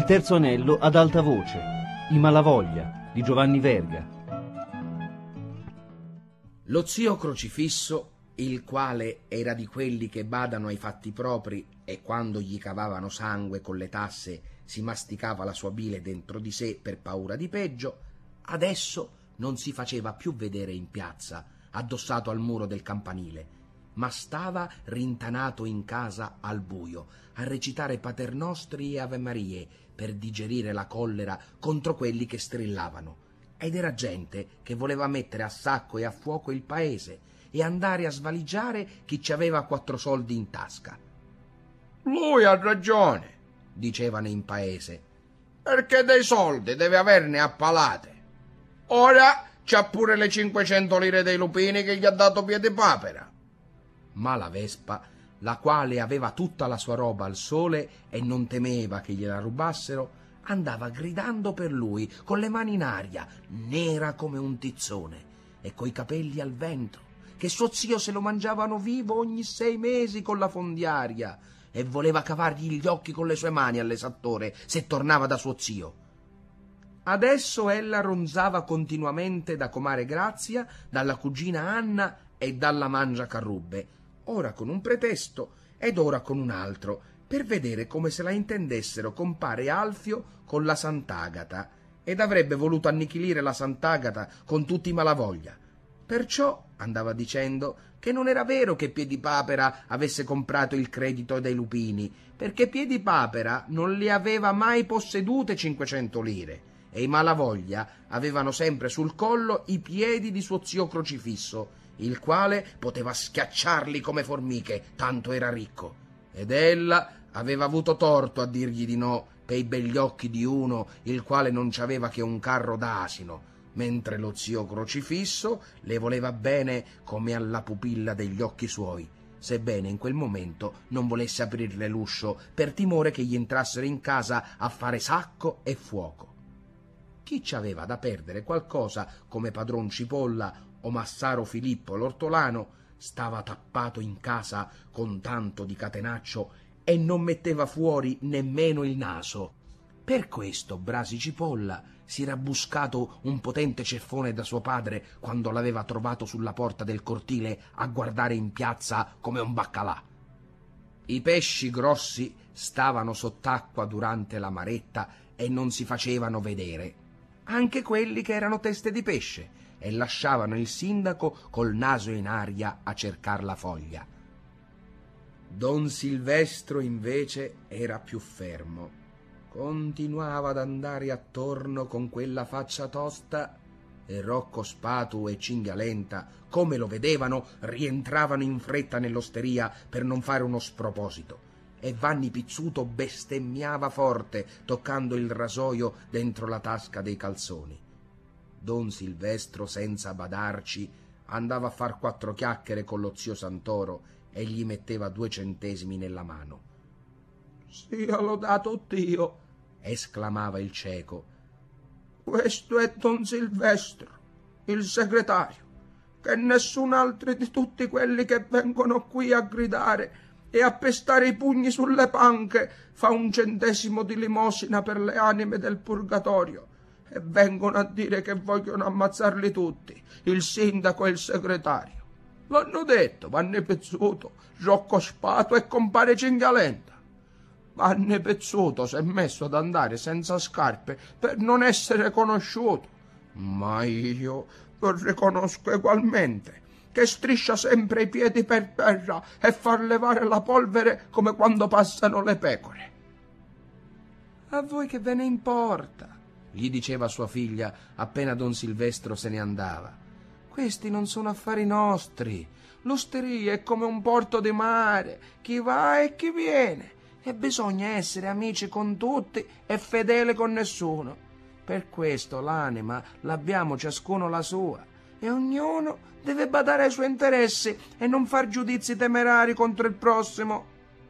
terzo anello ad alta voce, I Malavoglia di Giovanni Verga. Lo zio Crocifisso, il quale era di quelli che badano ai fatti propri e quando gli cavavano sangue con le tasse si masticava la sua bile dentro di sé per paura di peggio, adesso non si faceva più vedere in piazza, addossato al muro del campanile, ma stava rintanato in casa al buio, a recitare paternostri e avemarie per digerire la collera contro quelli che strillavano. Ed era gente che voleva mettere a sacco e a fuoco il paese e andare a svaligiare chi ci aveva 4 soldi in tasca. Lui ha ragione, dicevano in paese, perché dei soldi deve averne a palate. Ora c'ha pure le 500 lire dei lupini che gli ha dato Piedipapera. Ma la Vespa, la quale aveva tutta la sua roba al sole e non temeva che gliela rubassero, andava gridando per lui con le mani in aria, nera come un tizzone e coi capelli al vento, che suo zio se lo mangiavano vivo ogni 6 mesi con la fondiaria e voleva cavargli gli occhi con le sue mani all'esattore se tornava da suo zio. Adesso ella ronzava continuamente da comare Grazia, dalla cugina Anna e dalla Mangiacarrubbe, ora con un pretesto ed ora con un altro, per vedere come se la intendessero compare Alfio con la Sant'Agata, ed avrebbe voluto annichilire la Sant'Agata con tutti i Malavoglia. Perciò andava dicendo che non era vero che Piedipapera avesse comprato il credito dei lupini, perché Piedipapera non li aveva mai possedute 500 lire e i Malavoglia avevano sempre sul collo i piedi di suo zio Crocifisso, il quale poteva schiacciarli come formiche, tanto era ricco. Ed ella aveva avuto torto a dirgli di no pei begli occhi di uno il quale non ci aveva che un carro d'asino, mentre lo zio Crocifisso le voleva bene come alla pupilla degli occhi suoi, sebbene in quel momento non volesse aprirle l'uscio per timore che gli entrassero in casa a fare sacco e fuoco. Chi ci aveva da perdere qualcosa come padron Cipolla o Massaro Filippo l'ortolano stava tappato in casa con tanto di catenaccio e non metteva fuori nemmeno il naso. Per questo Brasi Cipolla si era buscato un potente ceffone da suo padre quando l'aveva trovato sulla porta del cortile a guardare in piazza come un baccalà. I pesci grossi stavano sott'acqua durante la maretta e non si facevano vedere, anche quelli che erano teste di pesce, e lasciavano il sindaco col naso in aria a cercar la foglia. Don Silvestro invece era più fermo. Continuava ad andare attorno con quella faccia tosta e Rocco Spatu e Cinghialenta, come lo vedevano, rientravano in fretta nell'osteria per non fare uno sproposito, e Vanni Pizzuto bestemmiava forte toccando il rasoio dentro la tasca dei calzoni. Don Silvestro, senza badarci, andava a far 4 chiacchiere con lo zio Santoro e gli metteva 2 centesimi nella mano. «Sia lodato Dio!» esclamava il cieco. «Questo è Don Silvestro, il segretario, che nessun altro di tutti quelli che vengono qui a gridare e a pestare i pugni sulle panche fa 1 centesimo di limosina per le anime del purgatorio, e vengono a dire che vogliono ammazzarli tutti, il sindaco e il segretario. L'hanno detto Vanni Pizzuto, Rocco Spatu e compare Cinghialenta. Vanni Pizzuto s'è messo ad andare senza scarpe per non essere conosciuto, ma io lo riconosco egualmente, che striscia sempre i piedi per terra e fa levare la polvere come quando passano le pecore». «A voi che ve ne importa?» gli diceva sua figlia appena don Silvestro se ne andava. «Questi non sono affari nostri. L'osteria è come un porto di mare, chi va e chi viene, e bisogna essere amici con tutti e fedele con nessuno. Per questo l'anima l'abbiamo ciascuno la sua, e ognuno deve badare ai suoi interessi e non far giudizi temerari contro il prossimo.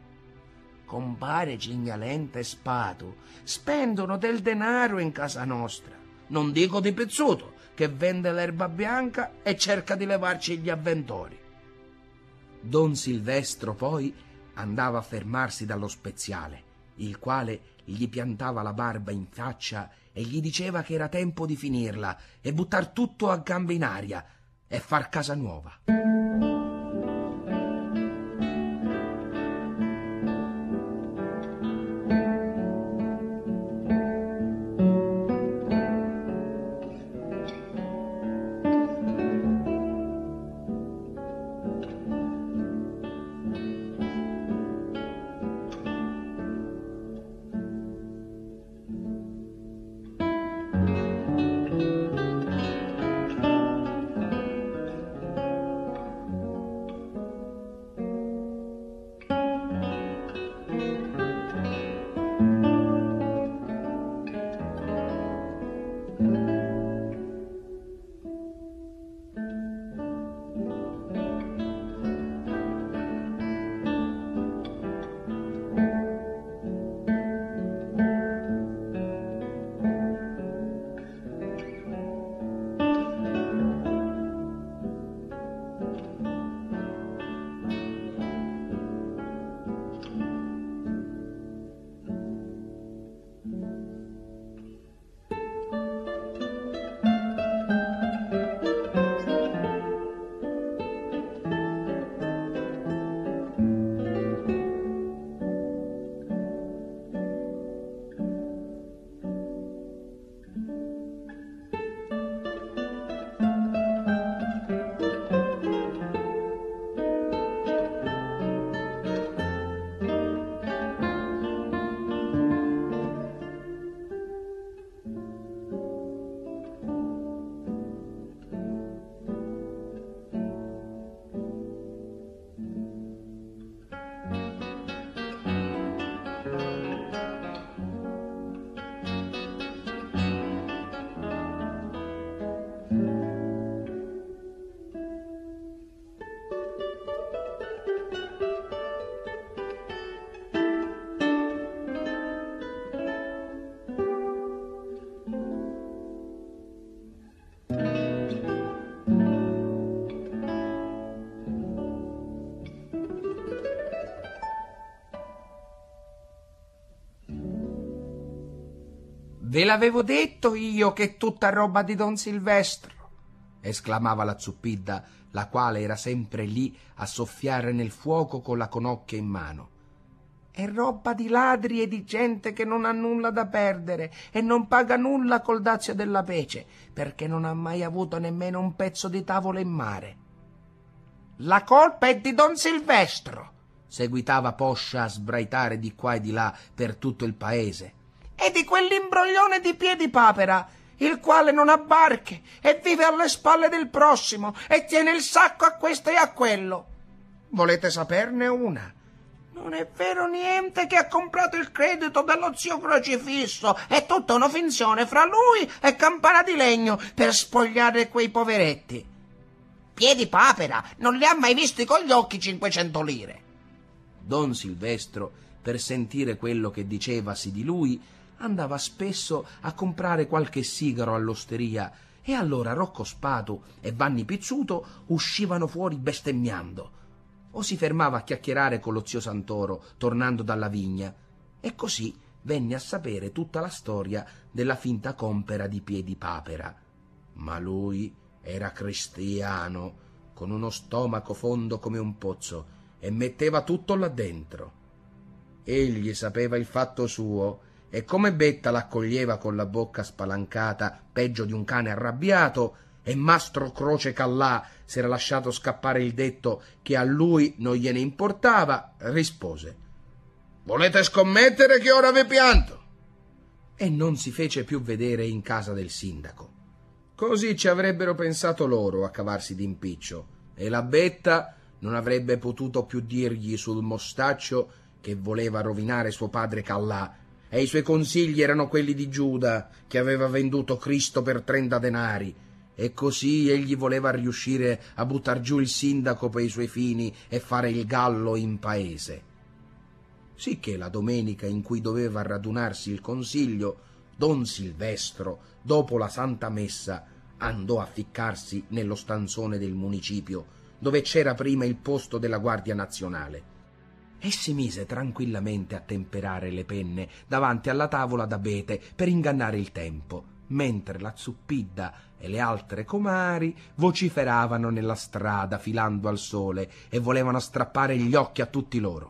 Compare Cinghialenta e Spatu spendono del denaro in casa nostra, non dico di Pizzuto, che vende l'erba bianca e cerca di levarci gli avventori». Don Silvestro poi andava a fermarsi dallo speziale il quale gli piantava la barba in faccia e gli diceva che era tempo di finirla e buttar tutto a gambe in aria e far casa nuova. «Ve l'avevo detto io che è tutta roba di Don Silvestro!» esclamava la Zuppidda, la quale era sempre lì a soffiare nel fuoco con la conocchia in mano. «È roba di ladri e di gente che non ha nulla da perdere e non paga nulla col dazio della pece, perché non ha mai avuto nemmeno un pezzo di tavola in mare.» «La colpa è di Don Silvestro!» seguitava Poscia a sbraitare di qua e di là per tutto il paese. «E di quell'imbroglione di Piedipapera, il quale non ha barche e vive alle spalle del prossimo e tiene il sacco a questo e a quello. Volete saperne una? Non è vero niente che ha comprato il credito dello zio Crocifisso, è tutta una finzione fra lui e Campana di Legno per spogliare quei poveretti. Piedipapera non li ha mai visti con gli occhi 500 lire. Don Silvestro, per sentire quello che dicevasi di lui, andava spesso a comprare qualche sigaro all'osteria e allora Rocco Spatu e Vanni Pizzuto uscivano fuori bestemmiando, o si fermava a chiacchierare con lo zio Santoro tornando dalla vigna, e così venne a sapere tutta la storia della finta compera di Piedipapera. Ma lui era cristiano, con uno stomaco fondo come un pozzo, e metteva tutto là dentro. Egli sapeva il fatto suo, e come Betta l'accoglieva con la bocca spalancata, peggio di un cane arrabbiato, e Mastro Croce Callà s'era lasciato scappare il detto che a lui non gliene importava, rispose: «Volete scommettere che ora vi pianto?» E non si fece più vedere in casa del sindaco. Così ci avrebbero pensato loro a cavarsi d'impiccio, e la Betta non avrebbe potuto più dirgli sul mostaccio che voleva rovinare suo padre Callà, e i suoi consigli erano quelli di Giuda, che aveva venduto Cristo per 30 denari, e così egli voleva riuscire a buttar giù il sindaco per i suoi fini e fare il gallo in paese. Sicché la domenica in cui doveva radunarsi il consiglio, Don Silvestro, dopo la Santa Messa, andò a ficcarsi nello stanzone del municipio, dove c'era prima il posto della Guardia Nazionale. e si mise tranquillamente a temperare le penne davanti alla tavola d'abete per ingannare il tempo, mentre la Zuppidda e le altre comari vociferavano nella strada filando al sole e volevano strappare gli occhi a tutti loro.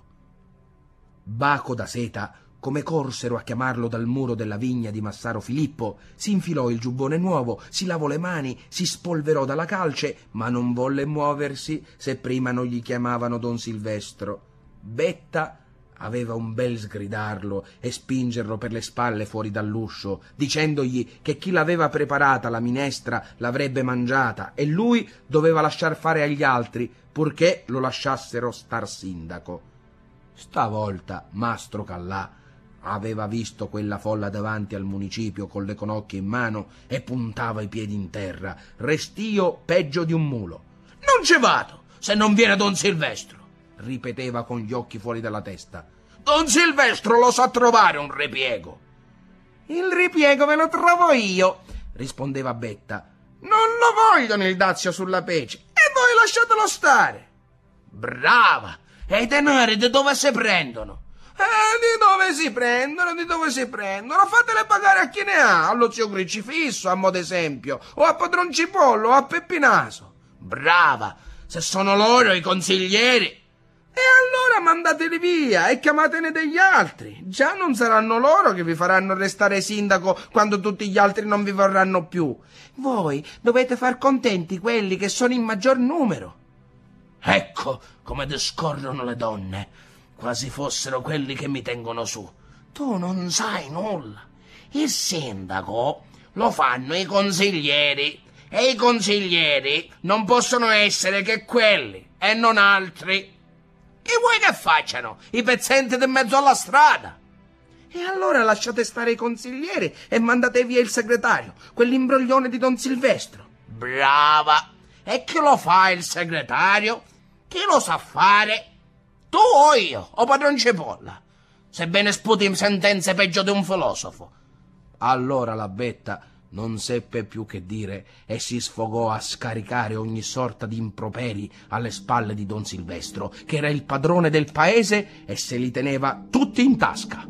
Baco da Seta, come corsero a chiamarlo dal muro della vigna di Massaro Filippo, si infilò il giubbone nuovo, si lavò le mani, si spolverò dalla calce, ma non volle muoversi se prima non gli chiamavano Don Silvestro. Betta aveva un bel sgridarlo e spingerlo per le spalle fuori dall'uscio, dicendogli che chi l'aveva preparata la minestra l'avrebbe mangiata e lui doveva lasciar fare agli altri, purché lo lasciassero star sindaco. Stavolta Mastro Callà aveva visto quella folla davanti al municipio con le conocchie in mano e puntava i piedi in terra, restio peggio di un mulo. «Non ci vado se non viene Don Silvestro», ripeteva con gli occhi fuori dalla testa. «Don Silvestro lo sa trovare un ripiego». «Il ripiego ve lo trovo io», rispondeva Betta. «Non lo vogliono il dazio sulla pece e voi lasciatelo stare». «Brava! E i denari di dove si prendono?» Di dove si prendono, di dove si prendono? Fatele pagare a chi ne ha, allo zio Cricifisso, a mo' d'esempio, o a Padron Cipollo, o a Peppinaso. Brava, se sono loro i consiglieri. E allora mandateli via e chiamatene degli altri. Già non saranno loro che vi faranno restare sindaco quando tutti gli altri non vi vorranno più. Voi dovete far contenti quelli che sono in maggior numero. Ecco come discorrono le donne, quasi fossero quelli che mi tengono su. Tu non sai nulla. Il sindaco lo fanno i consiglieri e i consiglieri non possono essere che quelli e non altri. E vuoi che facciano i pezzenti di mezzo alla strada? E allora lasciate stare i consiglieri e mandate via il segretario, quell'imbroglione di Don Silvestro. Brava! E chi lo fa il segretario? Chi lo sa fare? Tu o io, o Padron Cipolla? Sebbene sputi in sentenze peggio di un filosofo. Allora la Betta non seppe più che dire e si sfogò a scaricare ogni sorta di improperi alle spalle di Don Silvestro, che era il padrone del paese e se li teneva tutti in tasca.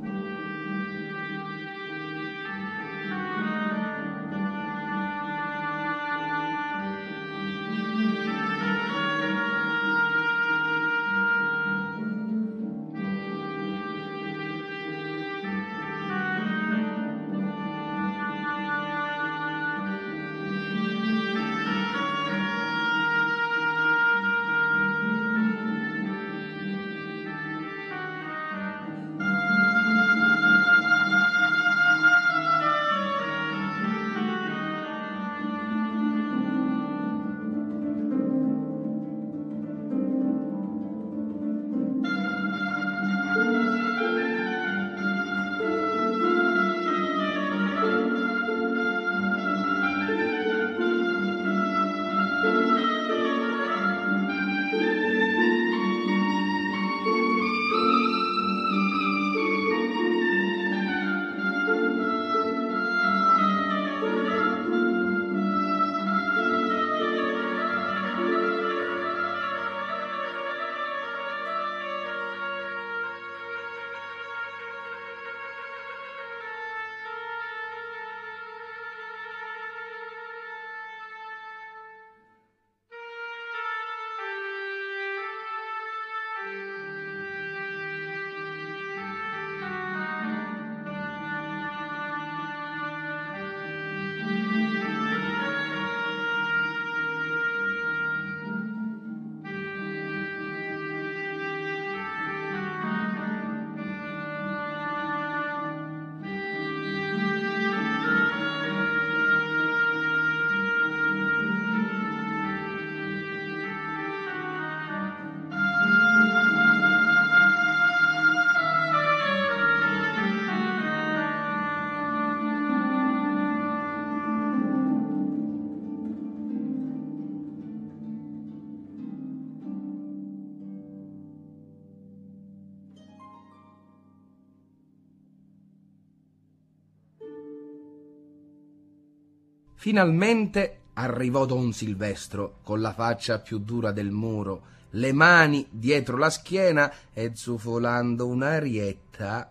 Finalmente arrivò Don Silvestro con la faccia più dura del muro, le mani dietro la schiena e zufolando un'arietta.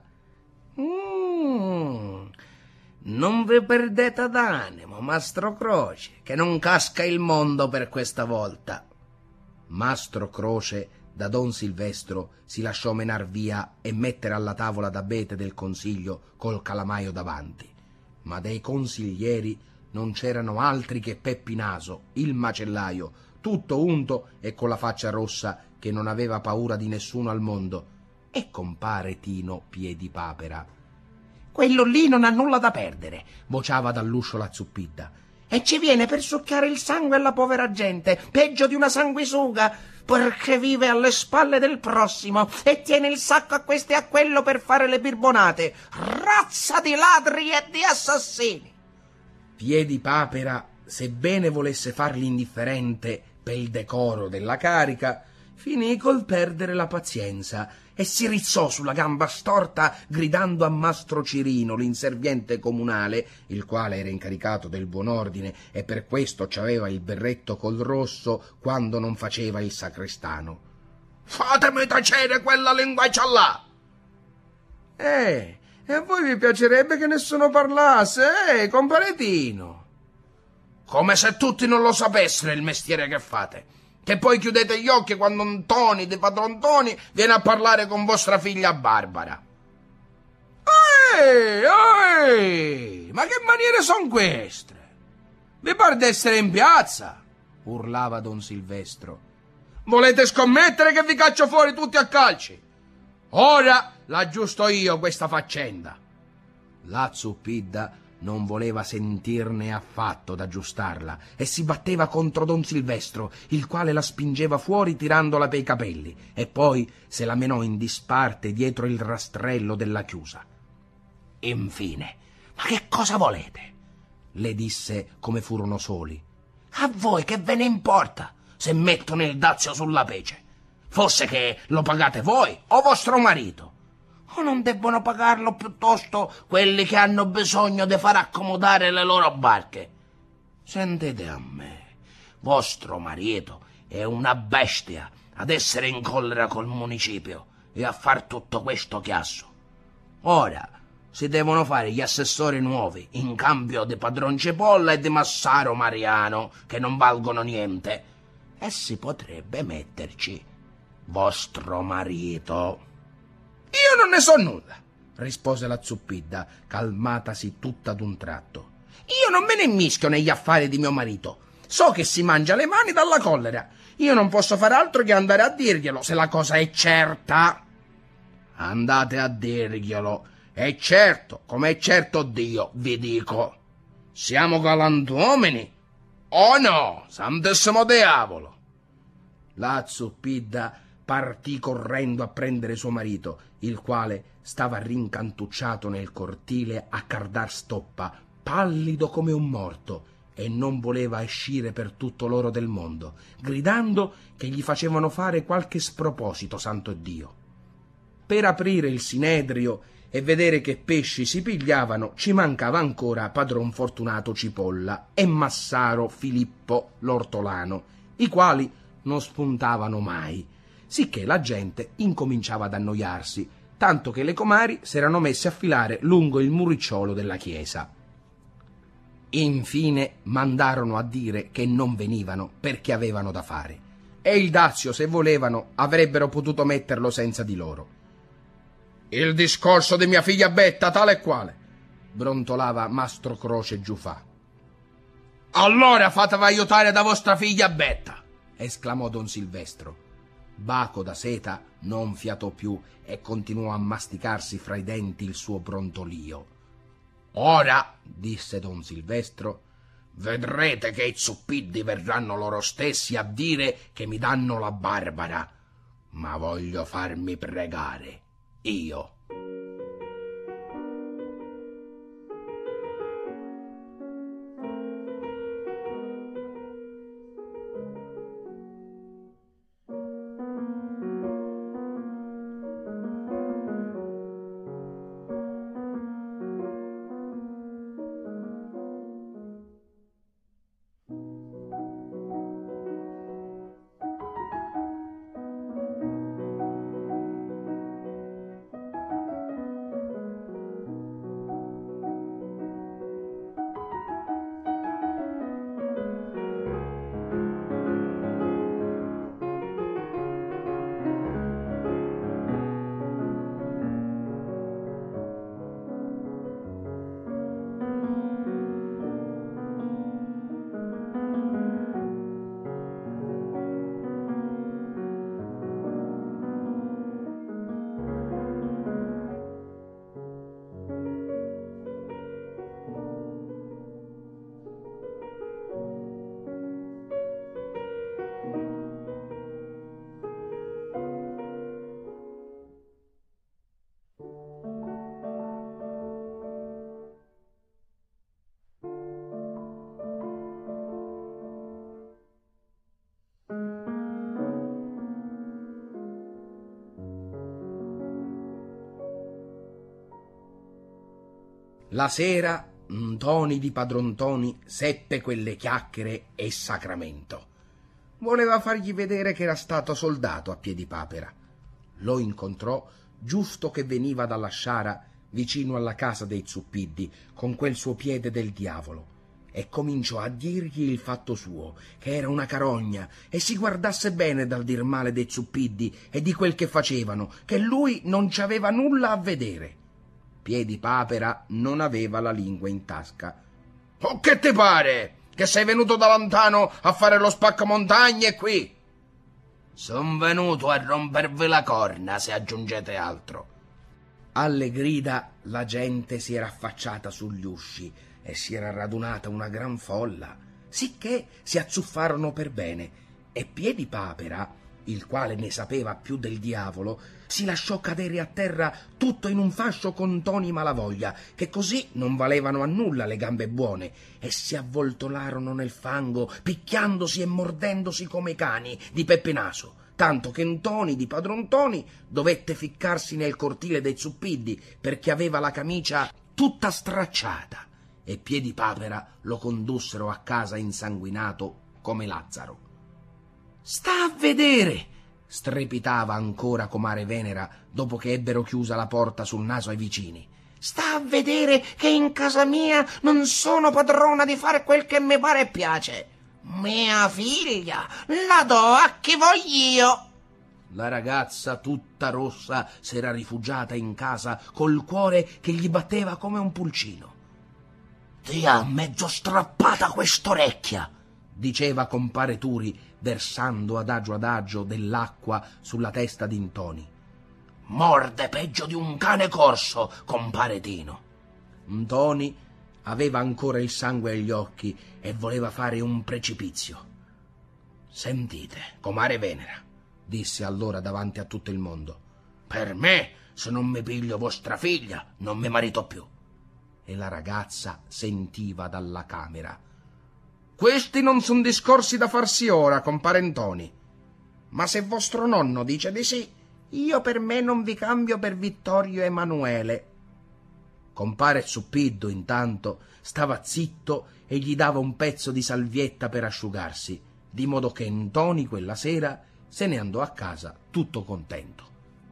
Non vi perdete d'animo, Mastro Croce, che non casca il mondo per questa volta. Mastro Croce da Don Silvestro si lasciò menar via e mettere alla tavola d'abete del consiglio col calamaio davanti, ma dei consiglieri non c'erano altri che Peppi Naso, il macellaio, tutto unto e con la faccia rossa, che non aveva paura di nessuno al mondo, e compare Tino Piedipapera. «Quello lì non ha nulla da perdere», vociava dall'uscio la Zuppidda, «e ci viene per succhiare il sangue alla povera gente, peggio di una sanguisuga, perché vive alle spalle del prossimo e tiene il sacco a questo e a quello per fare le birbonate. Razza di ladri e di assassini!» Piedipapera, sebbene volesse fargli indifferente per il decoro della carica, finì col perdere la pazienza e si rizzò sulla gamba storta gridando a Mastro Cirino, l'inserviente comunale, il quale era incaricato del buon ordine e per questo c'aveva il berretto col rosso quando non faceva il sacrestano: «Fatemi tacere quella linguaccia là!» E a voi vi piacerebbe che nessuno parlasse, compare Tino? Come se tutti non lo sapessero il mestiere che fate, che poi chiudete gli occhi quando Ntoni di Padron Ntoni viene a parlare con vostra figlia Barbara. Ehi, ma che maniere son queste? Vi pare d'essere in piazza? Urlava Don Silvestro. Volete scommettere che vi caccio fuori tutti a calci? Ora l'aggiusto io questa faccenda. La Zuppidda non voleva sentirne affatto d'aggiustarla e si batteva contro Don Silvestro, il quale la spingeva fuori tirandola pei capelli, e poi se la menò in disparte dietro il rastrello della chiusa. Infine, «Ma che cosa volete?» le disse come furono soli. «A voi che ve ne importa se mettono il dazio sulla pece? Fosse che lo pagate voi o vostro marito? O non debbono pagarlo piuttosto quelli che hanno bisogno di far accomodare le loro barche? Sentite a me, vostro marito è una bestia ad essere in collera col municipio e a far tutto questo chiasso. Ora si devono fare gli assessori nuovi in cambio di Padron Cipolla e di Massaro Mariano, che non valgono niente, e si potrebbe metterci vostro marito». «Io non ne so nulla», rispose la Zuppidda, calmatasi tutta d'un tratto. «Io non me ne immischio negli affari di mio marito. So che si mangia le mani dalla collera. Io non posso far altro che andare a dirglielo, se la cosa è certa». «Andate a dirglielo. È certo, come è certo Dio, vi dico. Siamo galantuomini o no, santissimo diavolo!» La Zuppidda partì correndo a prendere suo marito, il quale stava rincantucciato nel cortile a cardar stoppa, pallido come un morto, e non voleva escire per tutto l'oro del mondo, gridando che gli facevano fare qualche sproposito, santo Dio. Per aprire il sinedrio e vedere che pesci si pigliavano ci mancava ancora Padron Fortunato Cipolla e Massaro Filippo l'ortolano, i quali non spuntavano mai, sicché la gente incominciava ad annoiarsi, tanto che le comari s'erano messe a filare lungo il muricciolo della chiesa. Infine mandarono a dire che non venivano perché avevano da fare, e il dazio, se volevano, avrebbero potuto metterlo senza di loro. «Il discorso di mia figlia Betta, tale e quale», brontolava Mastro Croce Giufà. «Allora fatevi aiutare da vostra figlia Betta», esclamò Don Silvestro. Baco da Seta non fiatò più e continuò a masticarsi fra i denti il suo brontolio. «Ora», disse Don Silvestro, «vedrete che i Zuppiddi verranno loro stessi a dire che mi danno la Barbara, ma voglio farmi pregare, io». La sera Ntoni di Padron Ntoni seppe quelle chiacchiere e sacramento. Voleva fargli vedere che era stato soldato a Piedipapera. Lo incontrò giusto che veniva dalla sciara vicino alla casa dei Zuppiddi con quel suo piede del diavolo e cominciò a dirgli il fatto suo, che era una carogna, e si guardasse bene dal dir male dei Zuppiddi e di quel che facevano, che lui non ci aveva nulla a vedere. Piedipapera non aveva la lingua in tasca. «O che ti pare? Che sei venuto da lontano a fare lo spaccamontagne qui?» «Son venuto a rompervi la corna, se aggiungete altro». Alle grida la gente si era affacciata sugli usci e si era radunata una gran folla, sicché si azzuffarono per bene, e Piedipapera, il quale ne sapeva più del diavolo, si lasciò cadere a terra tutto in un fascio con Ntoni Malavoglia, che così non valevano a nulla le gambe buone, e si avvoltolarono nel fango, picchiandosi e mordendosi come i cani di Peppe Naso, tanto che Ntoni di Padron Ntoni dovette ficcarsi nel cortile dei Zuppiddi perché aveva la camicia tutta stracciata, e Piedipapera lo condussero a casa insanguinato come Lazzaro. «Sta a vedere!» strepitava ancora comare Venera dopo che ebbero chiusa la porta sul naso ai vicini. «Sta a vedere che in casa mia non sono padrona di fare quel che mi pare e piace. Mia figlia la do a chi voglio!» La ragazza, tutta rossa, s'era rifugiata in casa col cuore che gli batteva come un pulcino. «Ti ha mezzo strappata quest'orecchia!» diceva compare Turi, versando adagio dell'acqua sulla testa di Ntoni. «Morde peggio di un cane corso, compare Tino!» Ntoni aveva ancora il sangue agli occhi e voleva fare un precipizio. «Sentite, comare Venera», disse allora davanti a tutto il mondo, «per me, se non mi piglio vostra figlia, non mi marito più». E la ragazza sentiva dalla camera: «Questi non son discorsi da farsi ora, compare Ntoni. Ma se vostro nonno dice di sì, io per me non vi cambio per Vittorio Emanuele». Compare Zuppiddu intanto stava zitto e gli dava un pezzo di salvietta per asciugarsi, di modo che Ntoni quella sera se ne andò a casa tutto contento.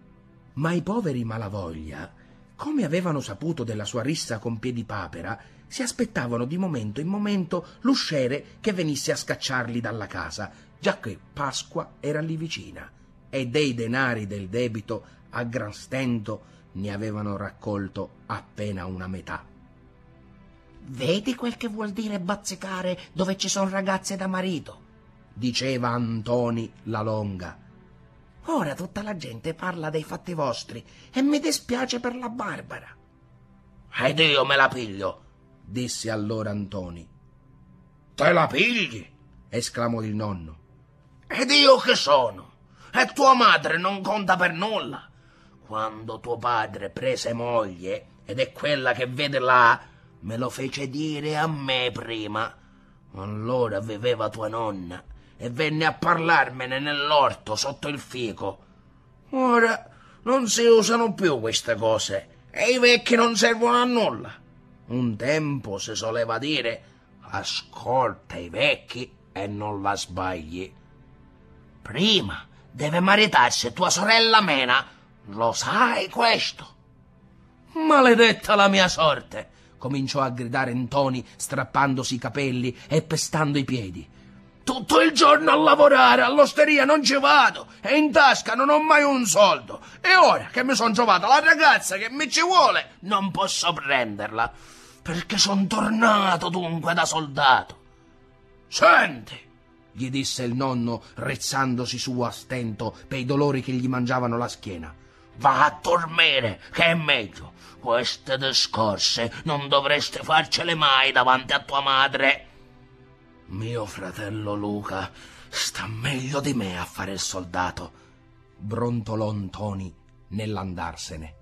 Ma i poveri Malavoglia, come avevano saputo della sua rissa con Piedipapera, si aspettavano di momento in momento l'usciere che venisse a scacciarli dalla casa, giacché Pasqua era lì vicina, e dei denari del debito a gran stento ne avevano raccolto appena una metà. «Vedi quel che vuol dire bazzicare dove ci son ragazze da marito?» diceva a Ntoni la Longa. «Ora tutta la gente parla dei fatti vostri e mi dispiace per la Barbara». «Ed io me la piglio», disse allora Ntoni. «Te la pigli?» esclamò il nonno. «Ed io che sono? E tua madre non conta per nulla? Quando tuo padre prese moglie, ed è quella che vede là, me lo fece dire a me prima. Allora viveva tua nonna e venne a parlarmene nell'orto sotto il fico. Ora non si usano più queste cose e i vecchi non servono a nulla. Un tempo si soleva dire: ascolta i vecchi e non la sbagli. Prima deve maritarsi tua sorella Mena, lo sai questo?» «Maledetta la mia sorte!» cominciò a gridare Ntoni, strappandosi i capelli e pestando i piedi. «Tutto il giorno a lavorare, all'osteria non ci vado e in tasca non ho mai un soldo. E ora che mi son trovata la ragazza che mi ci vuole, non posso prenderla, perché son tornato dunque da soldato». «Senti», gli disse il nonno, rizzandosi su a stento per i dolori che gli mangiavano la schiena, «va a dormire, che è meglio. Queste discorse non dovreste farcele mai davanti a tua madre. Mio fratello Luca sta meglio di me a fare il soldato», brontolò Ntoni nell'andarsene.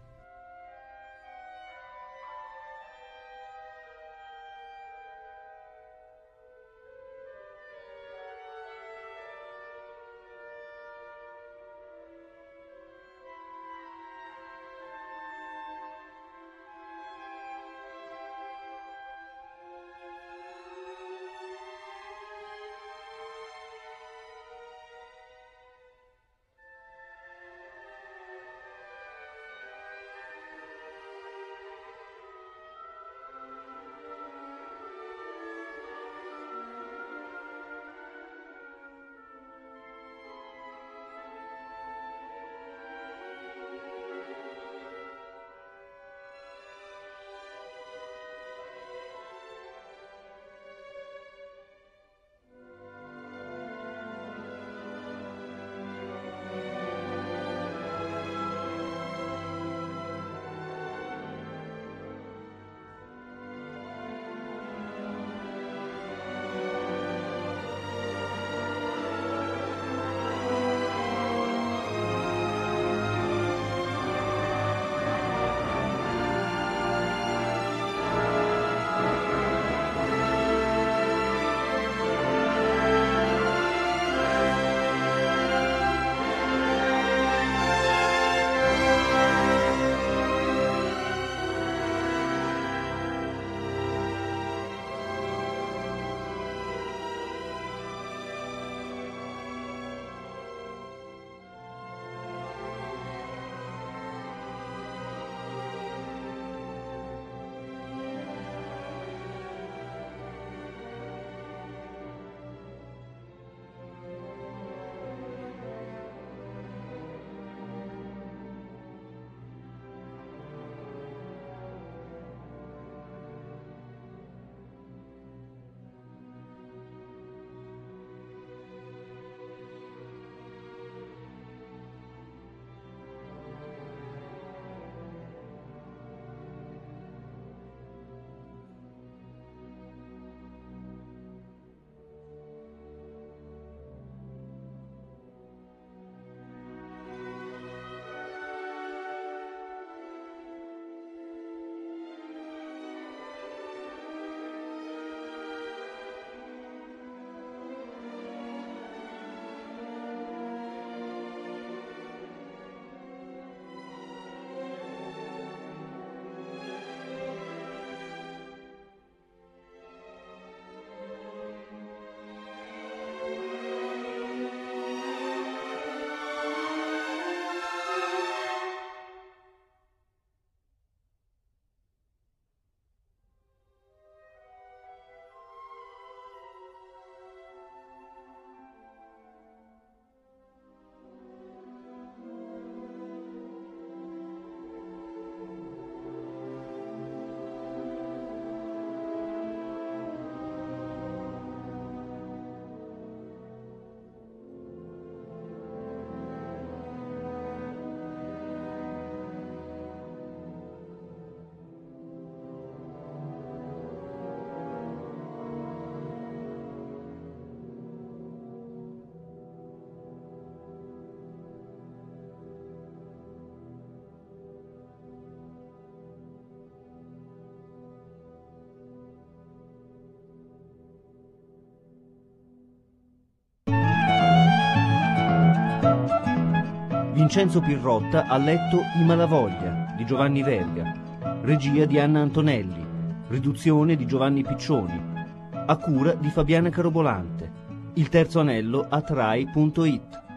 Vincenzo Pirrotta ha letto I Malavoglia di Giovanni Verga, regia di Anna Antonelli, riduzione di Giovanni Piccioni, a cura di Fabiana Carobolante. Il terzo anello a Rai.it.